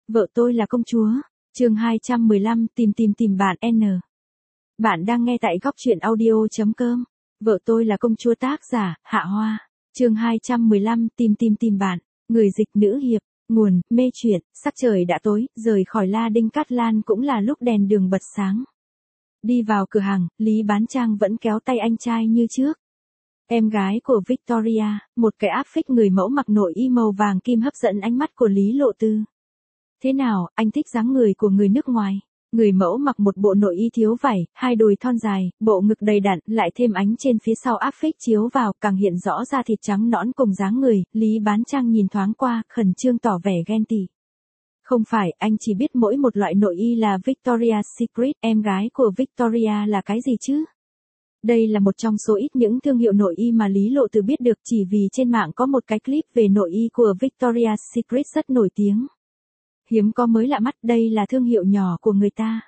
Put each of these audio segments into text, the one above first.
Vợ tôi là công chúa. Chương 215 tìm bạn N. Bạn đang nghe tại góc truyện audio.com. Vợ tôi là công chúa, tác giả Hạ Hoa. Chương 215 tìm bạn. Người dịch nữ hiệp. Nguồn mê truyện. Sắc trời đã tối, rời khỏi La Đinh Cát Lan cũng là lúc đèn đường bật sáng. Đi vào cửa hàng, Lý Bán Trang vẫn kéo tay anh trai như trước. Em gái của Victoria, một cái áp phích người mẫu mặc nội y màu vàng kim hấp dẫn ánh mắt của Lý Lộ Tư. Thế nào, anh thích dáng người của người nước ngoài? Người mẫu mặc một bộ nội y thiếu vải, hai đùi thon dài, bộ ngực đầy đặn, lại thêm ánh trên phía sau áp phích chiếu vào, càng hiện rõ da thịt trắng nõn cùng dáng người. Lý Bán Trang nhìn thoáng qua, khẩn trương tỏ vẻ ghen tị. Không phải, anh chỉ biết mỗi một loại nội y là Victoria's Secret, em gái của Victoria là cái gì chứ? Đây là một trong số ít những thương hiệu nội y mà Lý Lộ Tư biết được, chỉ vì trên mạng có một cái clip về nội y của Victoria's Secret rất nổi tiếng. Hiếm có mới lạ mắt, đây là thương hiệu nhỏ của người ta.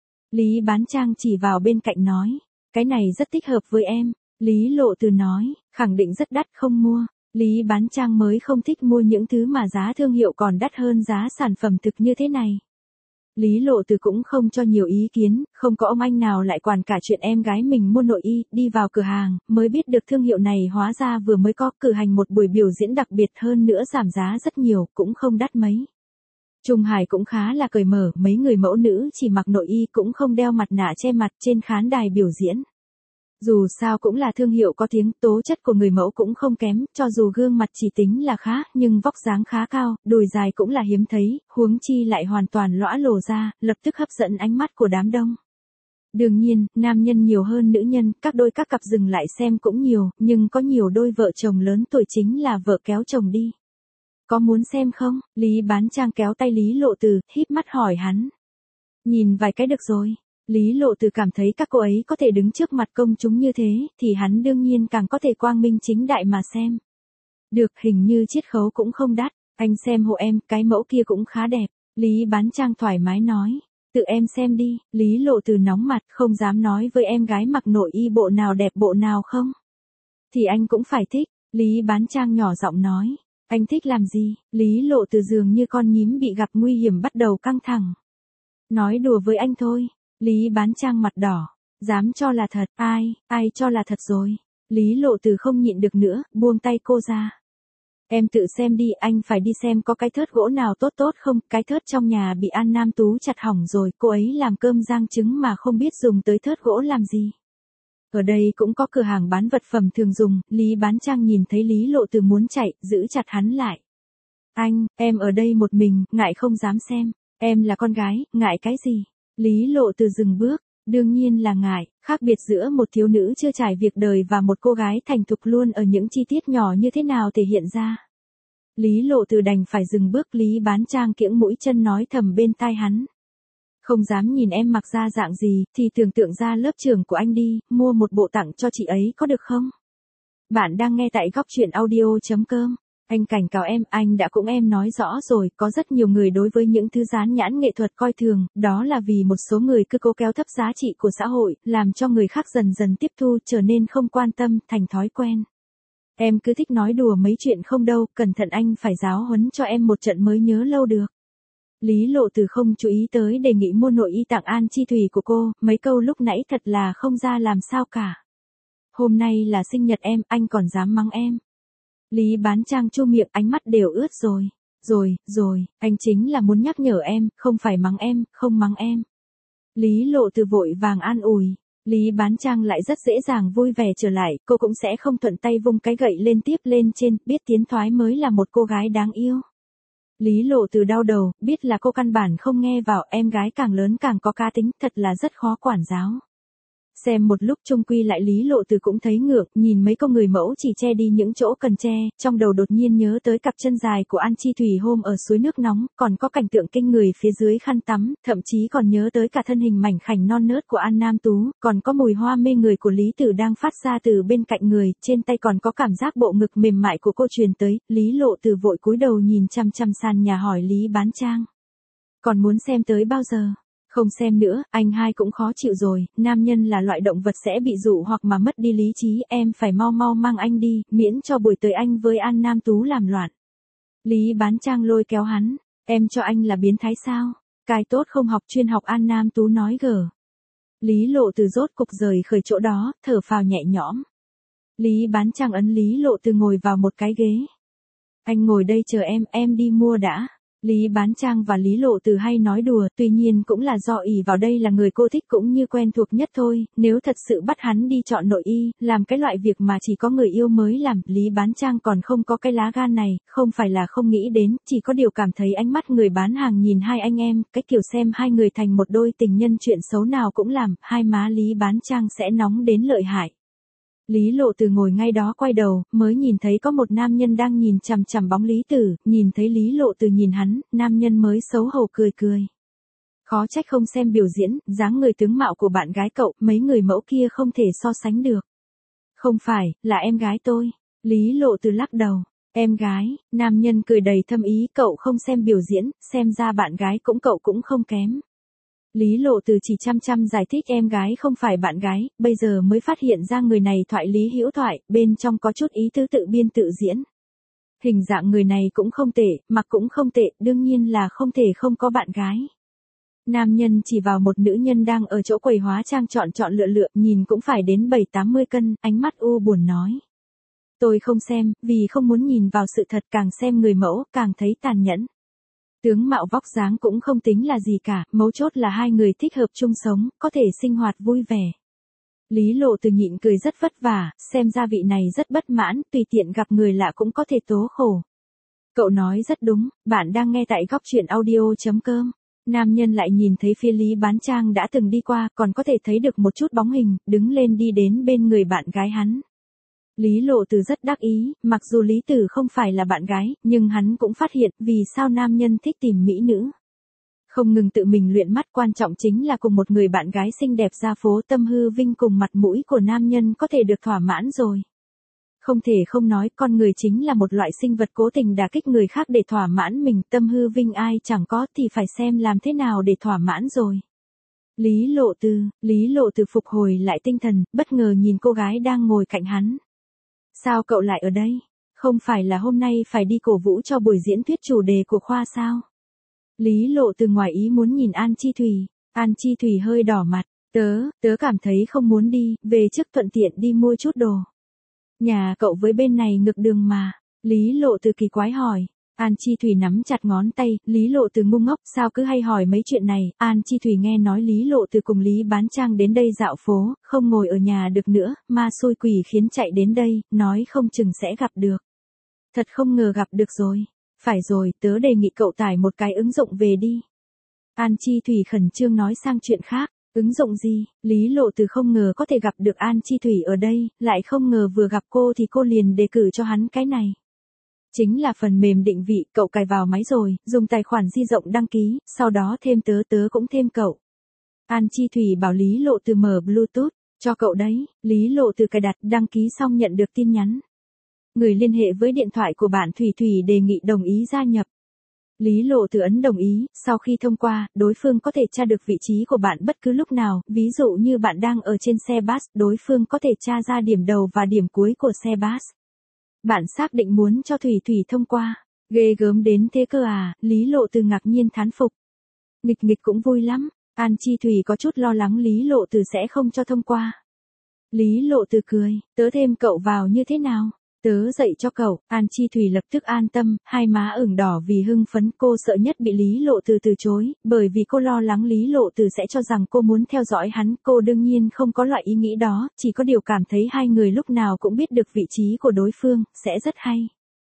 Lý Bán Trang chỉ vào bên cạnh nói, cái này rất thích hợp với em. Lý Lộ Tư nói, khẳng định rất đắt, không mua. Lý Bán Trang mới không thích mua những thứ mà giá thương hiệu còn đắt hơn giá sản phẩm thực như thế này. Lý Lộ Tư cũng không cho nhiều ý kiến, không có ông anh nào lại quản cả chuyện em gái mình mua nội y. Đi vào cửa hàng, mới biết được thương hiệu này hóa ra vừa mới có cử hành một buổi biểu diễn đặc biệt, hơn nữa giảm giá rất nhiều, cũng không đắt mấy. Trung Hải cũng khá là cởi mở, mấy người mẫu nữ chỉ mặc nội y, cũng không đeo mặt nạ che mặt trên khán đài biểu diễn. Dù sao cũng là thương hiệu có tiếng, tố chất của người mẫu cũng không kém, cho dù gương mặt chỉ tính là khá, nhưng vóc dáng khá cao, đùi dài cũng là hiếm thấy, huống chi lại hoàn toàn lõa lồ ra, lập tức hấp dẫn ánh mắt của đám đông. Đương nhiên, nam nhân nhiều hơn nữ nhân, các cặp dừng lại xem cũng nhiều, nhưng có nhiều đôi vợ chồng lớn tuổi chính là vợ kéo chồng đi. Có muốn xem không? Lý Bán Trang kéo tay Lý Lộ Tư, híp mắt hỏi hắn. Nhìn vài cái được rồi. Lý Lộ Tư cảm thấy các cô ấy có thể đứng trước mặt công chúng như thế, thì hắn đương nhiên càng có thể quang minh chính đại mà xem. Được, hình như chiết khấu cũng không đắt, anh xem hộ em, cái mẫu kia cũng khá đẹp. Lý Bán Trang thoải mái nói, tự em xem đi. Lý Lộ Tư nóng mặt, không dám nói với em gái mặc nội y bộ nào đẹp bộ nào không. Thì anh cũng phải thích. Lý Bán Trang nhỏ giọng nói. Anh thích làm gì? Lý Lộ Tư dường như con nhím bị gặp nguy hiểm bắt đầu căng thẳng. Nói đùa với anh thôi. Lý Bán Trang mặt đỏ. Dám cho là thật, ai cho là thật rồi. Lý Lộ Tư không nhịn được nữa, buông tay cô ra. Em tự xem đi, anh phải đi xem có cái thớt gỗ nào tốt không, cái thớt trong nhà bị An Nam Tú chặt hỏng rồi, cô ấy làm cơm rang trứng mà không biết dùng tới thớt gỗ làm gì. Ở đây cũng có cửa hàng bán vật phẩm thường dùng. Lý Bán Trang nhìn thấy Lý Lộ Tư muốn chạy, giữ chặt hắn lại. Anh, em ở đây một mình, ngại không dám xem. Em là con gái, ngại cái gì? Lý Lộ Tư dừng bước. Đương nhiên là ngại, khác biệt giữa một thiếu nữ chưa trải việc đời và một cô gái thành thục luôn ở những chi tiết nhỏ như thế nào thể hiện ra. Lý Lộ Tư đành phải dừng bước. Lý Bán Trang kiễng mũi chân nói thầm bên tai hắn. Không dám nhìn em mặc ra dạng gì, thì tưởng tượng ra lớp trưởng của anh đi, mua một bộ tặng cho chị ấy có được không? Bạn đang nghe tại góc truyện audio.com. Anh cảnh cáo em, anh đã cũng em nói rõ rồi, có rất nhiều người đối với những thứ dán nhãn nghệ thuật coi thường, đó là vì một số người cứ cố kéo thấp giá trị của xã hội, làm cho người khác dần dần tiếp thu, trở nên không quan tâm, thành thói quen. Em cứ thích nói đùa mấy chuyện không đâu, cẩn thận anh phải giáo huấn cho em một trận mới nhớ lâu được. Lý Lộ Tư không chú ý tới đề nghị mua nội y tặng An Chi Thủy của cô, mấy câu lúc nãy thật là không ra làm sao cả. Hôm nay là sinh nhật em, anh còn dám mắng em. Lý Bán Trang chu miệng, ánh mắt đều ướt rồi. Rồi, anh chính là muốn nhắc nhở em, không phải mắng em, không mắng em. Lý Lộ Tư vội vàng an ủi. Lý Bán Trang lại rất dễ dàng vui vẻ trở lại, cô cũng sẽ không thuận tay vung cái gậy lên tiếp lên trên, biết tiến thoái mới là một cô gái đáng yêu. Lý Lộ Tư đau đầu, biết là cô căn bản không nghe vào, em gái càng lớn càng có cá tính, thật là rất khó quản giáo. Xem một lúc chung quy lại Lý Lộ Tư cũng thấy ngược, nhìn mấy cô người mẫu chỉ che đi những chỗ cần che, trong đầu đột nhiên nhớ tới cặp chân dài của An Chi Thủy hôm ở suối nước nóng, còn có cảnh tượng kinh người phía dưới khăn tắm, thậm chí còn nhớ tới cả thân hình mảnh khảnh non nớt của An Nam Tú, còn có mùi hoa mê người của Lý Tử đang phát ra từ bên cạnh người, trên tay còn có cảm giác bộ ngực mềm mại của cô truyền tới. Lý Lộ Tư vội cúi đầu nhìn chăm sàn nhà hỏi Lý Bán Trang. Còn muốn xem tới bao giờ? Không xem nữa, anh hai cũng khó chịu rồi, nam nhân là loại động vật sẽ bị dụ hoặc mà mất đi lý trí, em phải mau mang anh đi, miễn cho buổi tối anh với An Nam Tú làm loạn. Lý Bán Trang lôi kéo hắn, Em cho anh là biến thái sao? Cái tốt không học chuyên học An Nam Tú nói gở. Lý Lộ Từ rốt cục rời khỏi chỗ đó, thở phào nhẹ nhõm. Lý Bán Trang ấn Lý Lộ Từ ngồi vào một cái ghế. Anh ngồi đây chờ em đi mua đã. Lý Bán Trang và Lý Lộ Từ hay nói đùa, tuy nhiên cũng là do ỷ vào đây là người cô thích cũng như quen thuộc nhất thôi, nếu thật sự bắt hắn đi chọn nội y, làm cái loại việc mà chỉ có người yêu mới làm, Lý Bán Trang còn không có cái lá gan này, không phải là không nghĩ đến, chỉ có điều cảm thấy ánh mắt người bán hàng nhìn hai anh em, cái kiểu xem hai người thành một đôi tình nhân chuyện xấu nào cũng làm, hai má Lý Bán Trang sẽ nóng đến lợi hại. Lý Lộ Từ ngồi ngay đó quay đầu, mới nhìn thấy có một nam nhân đang nhìn chằm chằm bóng Lý Tử, nhìn thấy Lý Lộ Từ nhìn hắn, nam nhân mới xấu hổ cười cười. Khó trách không xem biểu diễn, dáng người tướng mạo của bạn gái cậu, mấy người mẫu kia không thể so sánh được. Không phải, là em gái tôi. Lý Lộ Từ lắc đầu. Em gái, nam nhân cười đầy thâm ý, cậu không xem biểu diễn, xem ra bạn gái cậu cũng không kém. Lý Lộ Từ chỉ chăm giải thích em gái không phải bạn gái, bây giờ mới phát hiện ra người này thoại lý hữu thoại, bên trong có chút ý tứ tự biên tự diễn. Hình dạng người này cũng không tệ, mặc cũng không tệ, đương nhiên là không thể không có bạn gái. Nam nhân chỉ vào một nữ nhân đang ở chỗ quầy hóa trang chọn lựa, nhìn cũng phải đến 7-80 cân, ánh mắt u buồn nói. Tôi không xem, vì không muốn nhìn vào sự thật, càng xem người mẫu, càng thấy tàn nhẫn. Tướng mạo vóc dáng cũng không tính là gì cả, mấu chốt là hai người thích hợp chung sống, có thể sinh hoạt vui vẻ. Lý Lộ Từ nhịn cười rất vất vả, xem ra vị này rất bất mãn, tùy tiện gặp người lạ cũng có thể tố khổ. Cậu nói rất đúng, bạn đang nghe tại góc truyện audio.com. Nam nhân lại nhìn thấy phía Lý Bán Trang đã từng đi qua, còn có thể thấy được một chút bóng hình, đứng lên đi đến bên người bạn gái hắn. Lý Lộ Từ rất đắc ý, mặc dù Lý Tử không phải là bạn gái, nhưng hắn cũng phát hiện vì sao nam nhân thích tìm mỹ nữ. Không ngừng tự mình luyện mắt, quan trọng chính là cùng một người bạn gái xinh đẹp ra phố, tâm hư vinh cùng mặt mũi của nam nhân có thể được thỏa mãn rồi. Không thể không nói, con người chính là một loại sinh vật cố tình đả kích người khác để thỏa mãn mình, tâm hư vinh ai chẳng có thì phải xem làm thế nào để thỏa mãn rồi. Lý Lộ Từ phục hồi lại tinh thần, bất ngờ nhìn cô gái đang ngồi cạnh hắn. Sao cậu lại ở đây? Không phải là hôm nay phải đi cổ vũ cho buổi diễn thuyết chủ đề của khoa sao? Lý Lộ Từ ngoài ý muốn nhìn An Chi Thủy. An Chi Thủy hơi đỏ mặt. Tớ cảm thấy không muốn đi, về trước thuận tiện đi mua chút đồ. Nhà cậu với bên này ngược đường mà. Lý Lộ Từ kỳ quái hỏi. An Chi Thủy nắm chặt ngón tay, Lý Lộ Từ ngu ngốc, sao cứ hay hỏi mấy chuyện này. An Chi Thủy nghe nói Lý Lộ Từ cùng Lý Bán Trang đến đây dạo phố, không ngồi ở nhà được nữa, ma xui quỷ khiến chạy đến đây, nói không chừng sẽ gặp được. Thật không ngờ gặp được rồi. Phải rồi, tớ đề nghị cậu tải một cái ứng dụng về đi. An Chi Thủy khẩn trương nói sang chuyện khác. Ứng dụng gì? Lý Lộ Từ không ngờ có thể gặp được An Chi Thủy ở đây, lại không ngờ vừa gặp cô thì cô liền đề cử cho hắn cái này. Chính là phần mềm định vị, cậu cài vào máy rồi, dùng tài khoản di động đăng ký, sau đó thêm tớ cũng thêm cậu. An Chi Thủy bảo Lý Lộ Từ mở Bluetooth, cho cậu đấy, Lý Lộ Từ cài đặt, đăng ký xong nhận được tin nhắn. Người liên hệ với điện thoại của bạn Thủy đề nghị đồng ý gia nhập. Lý Lộ Từ ấn đồng ý, sau khi thông qua, đối phương có thể tra được vị trí của bạn bất cứ lúc nào, ví dụ như bạn đang ở trên xe bus, đối phương có thể tra ra điểm đầu và điểm cuối của xe bus. Bạn xác định muốn cho Thủy thông qua. Ghê gớm đến thế cơ à, Lý Lộ Từ ngạc nhiên thán phục. Nghịch cũng vui lắm. An Chi Thủy có chút lo lắng Lý Lộ Từ sẽ không cho thông qua. Lý Lộ Từ cười, tớ thêm cậu vào như thế nào? Tớ dạy cho cậu. An Chi Thủy lập tức an tâm, hai má ửng đỏ vì hưng phấn. Cô sợ nhất bị Lý Lộ Từ từ chối, bởi vì cô lo lắng Lý Lộ Từ sẽ cho rằng cô muốn theo dõi hắn. Cô đương nhiên không có loại ý nghĩ đó, chỉ có điều cảm thấy hai người lúc nào cũng biết được vị trí của đối phương, sẽ rất hay.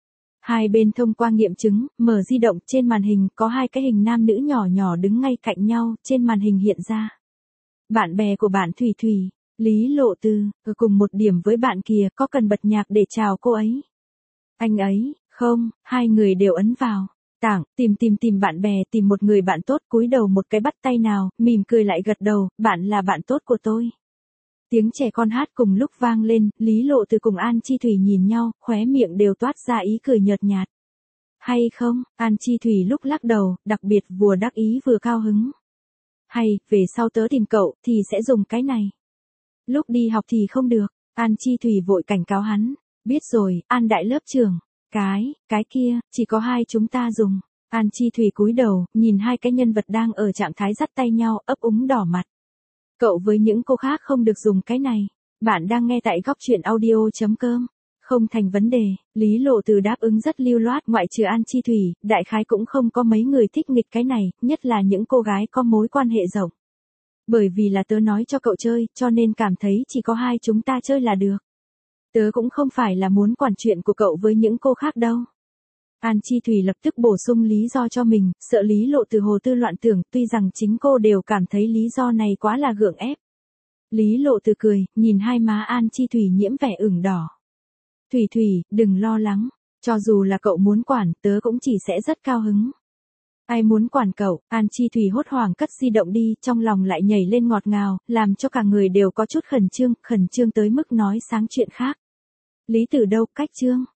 Hai bên thông qua nghiệm chứng, mở di động, trên màn hình có hai cái hình nam nữ nhỏ đứng ngay cạnh nhau, trên màn hình hiện ra. Bạn bè của bạn Thủy. Lý Lộ Từ, ở cùng một điểm với bạn kia, có cần bật nhạc để chào cô ấy? Anh ấy, không, hai người đều ấn vào. Tảng, tìm bạn bè, tìm một người bạn tốt, cúi đầu một cái bắt tay nào, mỉm cười lại gật đầu, bạn là bạn tốt của tôi. Tiếng trẻ con hát cùng lúc vang lên, Lý Lộ Từ cùng An Chi Thủy nhìn nhau, khóe miệng đều toát ra ý cười nhợt nhạt. Hay không? An Chi Thủy lúc lắc đầu, đặc biệt vừa đắc ý vừa cao hứng. Hay, về sau tớ tìm cậu, thì sẽ dùng cái này. Lúc đi học thì không được, An Chi Thủy vội cảnh cáo hắn. Biết rồi, An đại lớp trưởng. Cái kia, chỉ có hai chúng ta dùng. An Chi Thủy cúi đầu, nhìn hai cái nhân vật đang ở trạng thái dắt tay nhau, ấp úng đỏ mặt. Cậu với những cô khác không được dùng cái này. Bạn đang nghe tại góc chuyện audio.com. Không thành vấn đề, Lý Lộ Từ đáp ứng rất lưu loát, ngoại trừ An Chi Thủy, đại khái cũng không có mấy người thích nghịch cái này, nhất là những cô gái có mối quan hệ rộng. Bởi vì là tớ nói cho cậu chơi, cho nên cảm thấy chỉ có hai chúng ta chơi là được. Tớ cũng không phải là muốn quản chuyện của cậu với những cô khác đâu. An Chi Thủy lập tức bổ sung lý do cho mình, sợ Lý Lộ Từ hồ tư loạn tưởng, tuy rằng chính cô đều cảm thấy lý do này quá là gượng ép. Lý Lộ Từ cười, nhìn hai má An Chi Thủy nhiễm vẻ ửng đỏ. Thủy Thủy, đừng lo lắng, cho dù là cậu muốn quản, tớ cũng chỉ sẽ rất cao hứng. Ai muốn quản cậu? An Chi Thủy hốt hoảng cất di động đi, trong lòng lại nhảy lên ngọt ngào, làm cho cả người đều có chút khẩn trương tới mức nói sáng chuyện khác. Lý Tử đâu, cách chương.